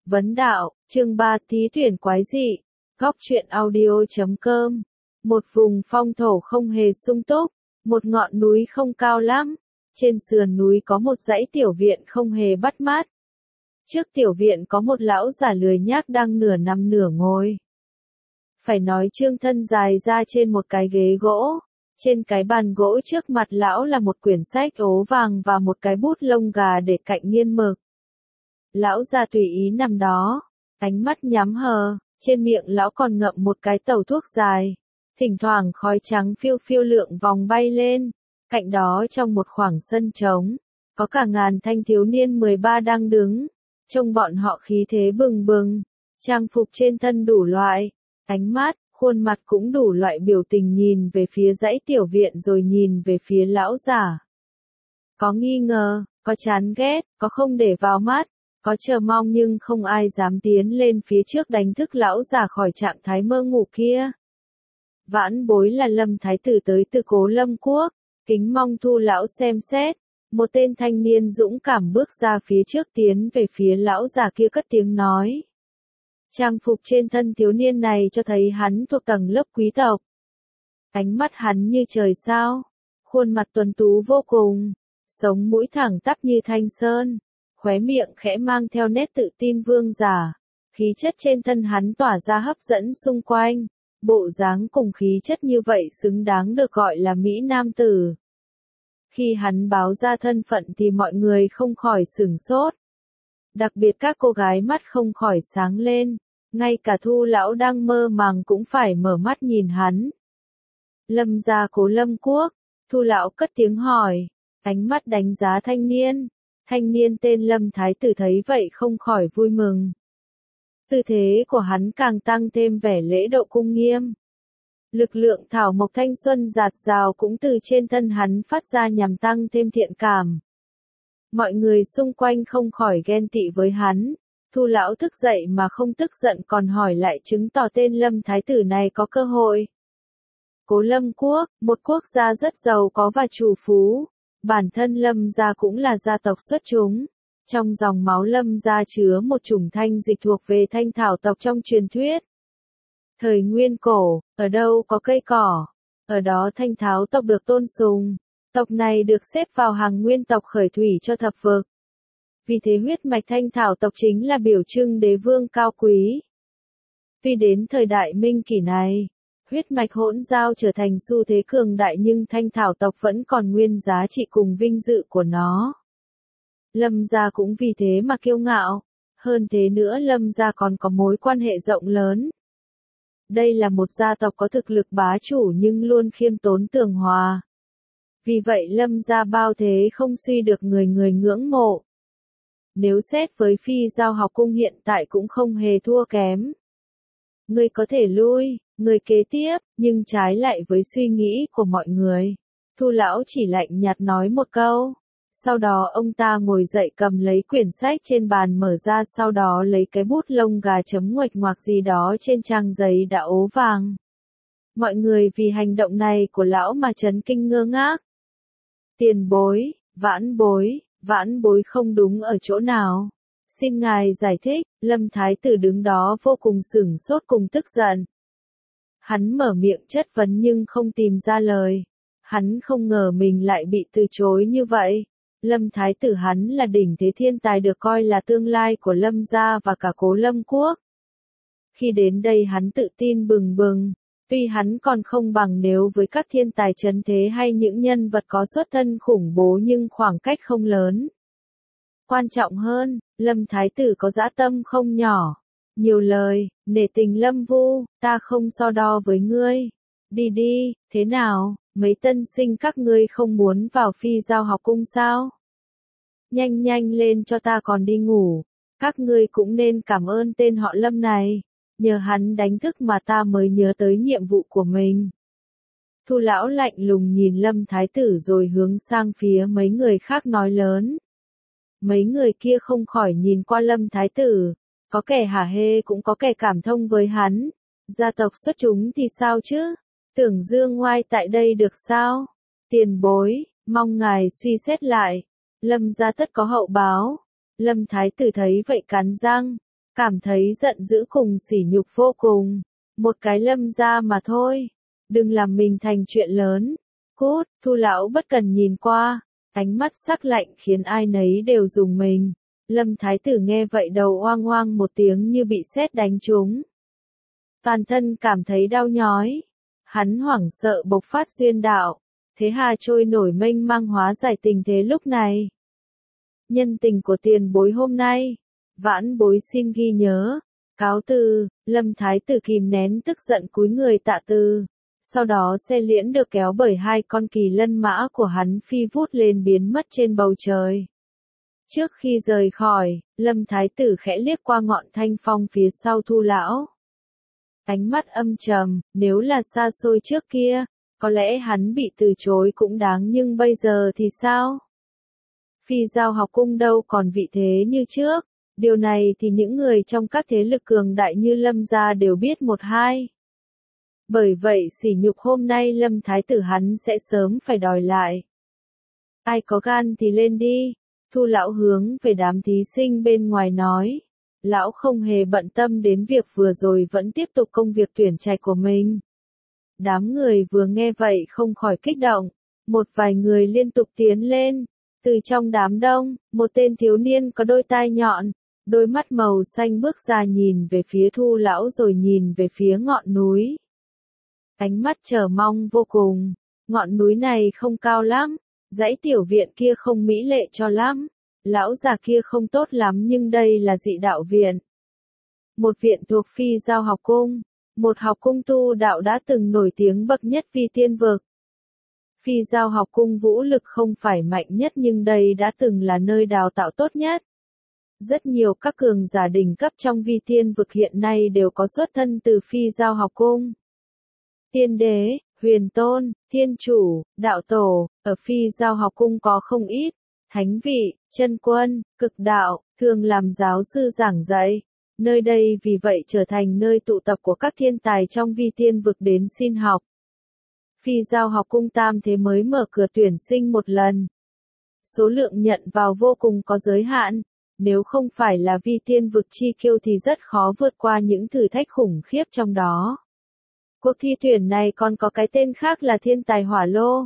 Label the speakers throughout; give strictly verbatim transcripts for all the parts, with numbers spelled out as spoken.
Speaker 1: Vấn đạo, chương ba thí tuyển quái dị, góc truyện audio.com. Một vùng phong thổ không hề sung túc, một ngọn núi không cao lắm, trên sườn núi có một dãy tiểu viện không hề bắt mắt. Trước tiểu viện có một lão già lười nhác đang nửa nằm nửa ngồi. Phải nói trương thân dài ra trên một cái ghế gỗ, trên cái bàn gỗ trước mặt lão là một quyển sách ố vàng và một cái bút lông gà để cạnh nghiên mực. Lão già tùy ý nằm đó, ánh mắt nhắm hờ, trên miệng lão còn ngậm một cái tàu thuốc dài, thỉnh thoảng khói trắng phiêu phiêu lượn vòng bay lên, cạnh đó trong một khoảng sân trống, có cả ngàn thanh thiếu niên mười ba đang đứng, trông bọn họ khí thế bừng bừng, trang phục trên thân đủ loại, ánh mắt, khuôn mặt cũng đủ loại biểu tình nhìn về phía dãy tiểu viện rồi nhìn về phía lão già. Có nghi ngờ, có chán ghét, có không để vào mắt, có chờ mong nhưng không ai dám tiến lên phía trước đánh thức lão già khỏi trạng thái mơ ngủ kia. Vãn bối là Lâm Thái Tử tới từ Cố Lâm Quốc, kính mong thu lão xem xét. Một tên thanh niên dũng cảm bước ra phía trước tiến về phía lão già kia cất tiếng nói. Trang phục trên thân thiếu niên này cho thấy hắn thuộc tầng lớp quý tộc. Ánh mắt hắn như trời sao, khuôn mặt tuấn tú vô cùng, sống mũi thẳng tắp như thanh sơn, khóe miệng khẽ mang theo nét tự tin vương giả, khí chất trên thân hắn tỏa ra hấp dẫn xung quanh, bộ dáng cùng khí chất như vậy xứng đáng được gọi là Mỹ Nam Tử. Khi hắn báo ra thân phận thì mọi người không khỏi sửng sốt. Đặc biệt các cô gái mắt không khỏi sáng lên, ngay cả Thu lão đang mơ màng cũng phải mở mắt nhìn hắn. Lâm gia Cố Lâm Quốc, Thu lão cất tiếng hỏi, ánh mắt đánh giá thanh niên. Thanh niên tên Lâm Thái Tử thấy vậy không khỏi vui mừng. Tư thế của hắn càng tăng thêm vẻ lễ độ cung nghiêm. Lực lượng thảo mộc thanh xuân dạt dào cũng từ trên thân hắn phát ra nhằm tăng thêm thiện cảm. Mọi người xung quanh không khỏi ghen tị với hắn. Thu lão thức dậy mà không tức giận còn hỏi lại chứng tỏ tên Lâm Thái Tử này có cơ hội. Cố Lâm Quốc, một quốc gia rất giàu có và trù phú. Bản thân Lâm gia cũng là gia tộc xuất chúng. Trong dòng máu Lâm gia chứa một chủng thanh dịch thuộc về thanh thảo tộc trong truyền thuyết. Thời nguyên cổ, ở đâu có cây cỏ, ở đó thanh tháo tộc được tôn sùng. Tộc này được xếp vào hàng nguyên tộc khởi thủy cho thập vực. Vì thế huyết mạch thanh thảo tộc chính là biểu trưng đế vương cao quý. Tuy đến thời đại minh kỷ này, huyết mạch hỗn giao trở thành xu thế cường đại nhưng thanh thảo tộc vẫn còn nguyên giá trị cùng vinh dự của nó. Lâm gia cũng vì thế mà kiêu ngạo, hơn thế nữa Lâm gia còn có mối quan hệ rộng lớn. Đây là một gia tộc có thực lực bá chủ nhưng luôn khiêm tốn tường hòa. Vì vậy Lâm gia bao thế không suy được người người ngưỡng mộ. Nếu xét với phi giao học cung hiện tại cũng không hề thua kém. Người có thể lui, người kế tiếp, nhưng trái lại với suy nghĩ của mọi người. Thu lão chỉ lạnh nhạt nói một câu. Sau đó ông ta ngồi dậy cầm lấy quyển sách trên bàn mở ra sau đó lấy cái bút lông gà chấm nguệch ngoạc gì đó trên trang giấy đã ố vàng. Mọi người vì hành động này của lão mà chấn kinh ngơ ngác. Tiền bối, vãn bối, vãn bối không đúng ở chỗ nào. Xin ngài giải thích, Lâm Thái Tử đứng đó vô cùng sửng sốt cùng tức giận. Hắn mở miệng chất vấn nhưng không tìm ra lời. Hắn không ngờ mình lại bị từ chối như vậy. Lâm Thái Tử hắn là đỉnh thế thiên tài được coi là tương lai của Lâm gia và cả Cố Lâm Quốc. Khi đến đây hắn tự tin bừng bừng, tuy hắn còn không bằng nếu với các thiên tài trấn thế hay những nhân vật có xuất thân khủng bố nhưng khoảng cách không lớn. Quan trọng hơn, Lâm Thái Tử có dã tâm không nhỏ. Nhiều lời, nể tình Lâm Vu, ta không so đo với ngươi. Đi đi, thế nào, mấy tân sinh các ngươi không muốn vào phi giao học cung sao? Nhanh nhanh lên cho ta còn đi ngủ. Các ngươi cũng nên cảm ơn tên họ Lâm này. Nhờ hắn đánh thức mà ta mới nhớ tới nhiệm vụ của mình. Thu lão lạnh lùng nhìn Lâm Thái Tử rồi hướng sang phía mấy người khác nói lớn. Mấy người kia không khỏi nhìn qua Lâm Thái Tử. Có kẻ hả hê cũng có kẻ cảm thông với hắn. Gia tộc xuất chúng thì sao chứ? Tưởng dương ngoai tại đây được sao? Tiền bối, mong ngài suy xét lại. Lâm gia tất có hậu báo. Lâm Thái Tử thấy vậy cắn răng. cảm thấy giận dữ cùng sỉ nhục vô cùng. Một cái Lâm gia mà thôi, đừng làm mình thành chuyện lớn. Cút, Thu lão bất cần nhìn qua, ánh mắt sắc lạnh khiến ai nấy đều rùng mình. Lâm thái tử nghe vậy đầu oang oang một tiếng như bị sét đánh trúng. Toàn thân cảm thấy đau nhói. Hắn hoảng sợ bộc phát duyên đạo. Thế hà trôi nổi mênh mang hóa giải tình thế lúc này. Nhân tình của tiền bối hôm nay, vãn bối xin ghi nhớ. Cáo từ, Lâm thái tử kìm nén tức giận cúi người tạ từ. Sau đó xe liễn được kéo bởi hai con kỳ lân mã của hắn phi vút lên biến mất trên bầu trời. Trước khi rời khỏi, Lâm thái tử khẽ liếc qua ngọn thanh phong phía sau Thu lão. Ánh mắt âm trầm, nếu là xa xôi trước kia, có lẽ hắn bị từ chối cũng đáng, nhưng bây giờ thì sao? Phi giao học cung đâu còn vị thế như trước, điều này thì những người trong các thế lực cường đại như Lâm gia đều biết một hai. Bởi vậy sỉ nhục hôm nay Lâm thái tử hắn sẽ sớm phải đòi lại. Ai có gan thì lên đi, Thu lão hướng về đám thí sinh bên ngoài nói. Lão không hề bận tâm đến việc vừa rồi, vẫn tiếp tục công việc tuyển trạch của mình. Đám người vừa nghe vậy không khỏi kích động, một vài người liên tục tiến lên. Từ trong đám đông, một tên thiếu niên có đôi tai nhọn, đôi mắt màu xanh bước ra nhìn về phía Thu lão rồi nhìn về phía ngọn núi. Ánh mắt chờ mong vô cùng, ngọn núi này không cao lắm, dãy tiểu viện kia không mỹ lệ cho lắm, lão già kia không tốt lắm, nhưng đây là dị đạo viện. Một viện thuộc Phi giao học cung, một học cung tu đạo đã từng nổi tiếng bậc nhất Vi Tiên vực. Phi giao học cung vũ lực không phải mạnh nhất nhưng đây đã từng là nơi đào tạo tốt nhất. Rất nhiều các cường giả đỉnh cấp trong Vi Tiên vực hiện nay đều có xuất thân từ Phi giao học cung. Tiên đế, huyền tôn, thiên chủ, đạo tổ, ở Phi giao học cung có không ít, thánh vị, chân quân, cực đạo, thường làm giáo sư giảng dạy. Nơi đây vì vậy trở thành nơi tụ tập của các thiên tài trong Vi Tiên vực đến xin học. Phi giao học cung tam thế mới mở cửa tuyển sinh một lần. Số lượng nhận vào vô cùng có giới hạn, nếu không phải là Vi Tiên vực chi kiêu thì rất khó vượt qua những thử thách khủng khiếp trong đó. Cuộc thi tuyển này còn có cái tên khác là thiên tài hỏa lô.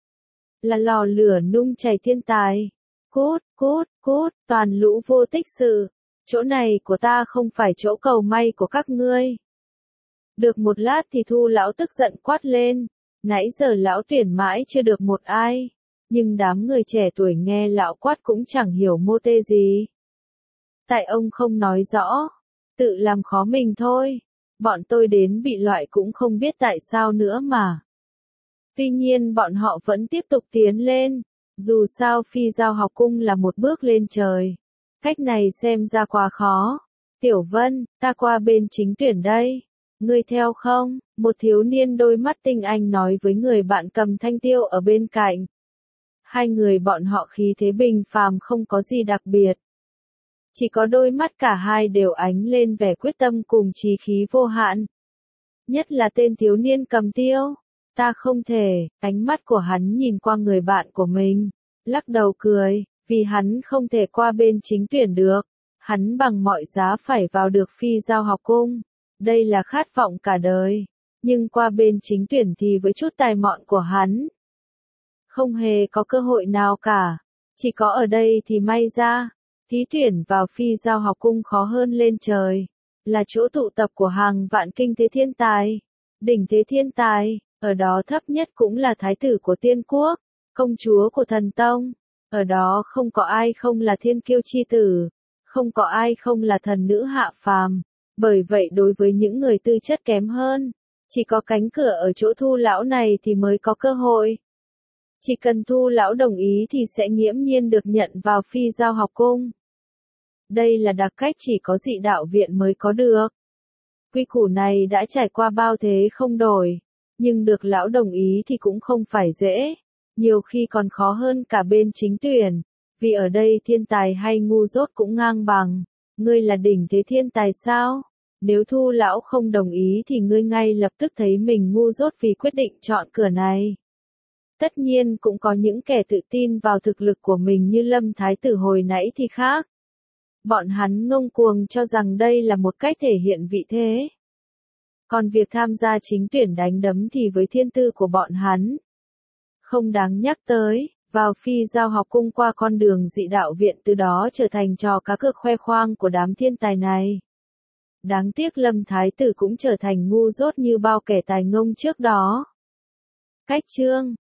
Speaker 1: Là lò lửa nung chảy thiên tài. Cút, cút, cút, toàn lũ vô tích sự. Chỗ này của ta không phải chỗ cầu may của các ngươi. Được một lát thì Thu lão tức giận quát lên. Nãy giờ lão tuyển mãi chưa được một ai. Nhưng đám người trẻ tuổi nghe lão quát cũng chẳng hiểu mô tê gì. Tại ông không nói rõ. Tự làm khó mình thôi. Bọn tôi đến bị loại cũng không biết tại sao nữa mà. Tuy nhiên bọn họ vẫn tiếp tục tiến lên. Dù sao Phi giao học cung là một bước lên trời. Cách này xem ra quá khó. Tiểu Vân, ta qua bên chính tuyển đây. Ngươi theo không? Một thiếu niên đôi mắt tinh anh nói với người bạn cầm thanh tiêu ở bên cạnh. Hai người bọn họ khí thế bình phàm không có gì đặc biệt. Chỉ có đôi mắt cả hai đều ánh lên vẻ quyết tâm cùng chí khí vô hạn. Nhất là tên thiếu niên cầm tiêu. Ta không thể, ánh mắt của hắn nhìn qua người bạn của mình. Lắc đầu cười, vì hắn không thể qua bên chính tuyển được. Hắn bằng mọi giá phải vào được Phi giao học cung. Đây là khát vọng cả đời. Nhưng qua bên chính tuyển thì với chút tài mọn của hắn, không hề có cơ hội nào cả. Chỉ có ở đây thì may ra. Thí tuyển vào Phi giao học cung khó hơn lên trời. Là chỗ tụ tập của hàng vạn kinh thế thiên tài. Đỉnh thế thiên tài. Ở đó thấp nhất cũng là thái tử của tiên quốc. Công chúa của thần tông. Ở đó không có ai không là thiên kiêu chi tử. Không có ai không là thần nữ hạ phàm. Bởi vậy đối với những người tư chất kém hơn, chỉ có cánh cửa ở chỗ Thu lão này thì mới có cơ hội. Chỉ cần Thu lão đồng ý thì sẽ nghiễm nhiên được nhận vào Phi giao học cung. Đây là đặc cách chỉ có dị đạo viện mới có được. Quy củ này đã trải qua bao thế không đổi, nhưng được lão đồng ý thì cũng không phải dễ, nhiều khi còn khó hơn cả bên chính tuyển, vì ở đây thiên tài hay ngu dốt cũng ngang bằng. Ngươi là đỉnh thế thiên tài sao? Nếu Thu lão không đồng ý thì ngươi ngay lập tức thấy mình ngu dốt vì quyết định chọn cửa này. Tất nhiên cũng có những kẻ tự tin vào thực lực của mình như Lâm thái tử hồi nãy thì khác. Bọn hắn ngông cuồng cho rằng đây là một cách thể hiện vị thế. Còn việc tham gia chính tuyển đánh đấm thì với thiên tư của bọn hắn, không đáng nhắc tới, vào phi giao học cung qua con đường dị đạo viện từ đó trở thành trò cá cược khoe khoang của đám thiên tài này. Đáng tiếc Lâm Thái Tử cũng trở thành ngu dốt như bao kẻ tài ngông trước đó. Cách chương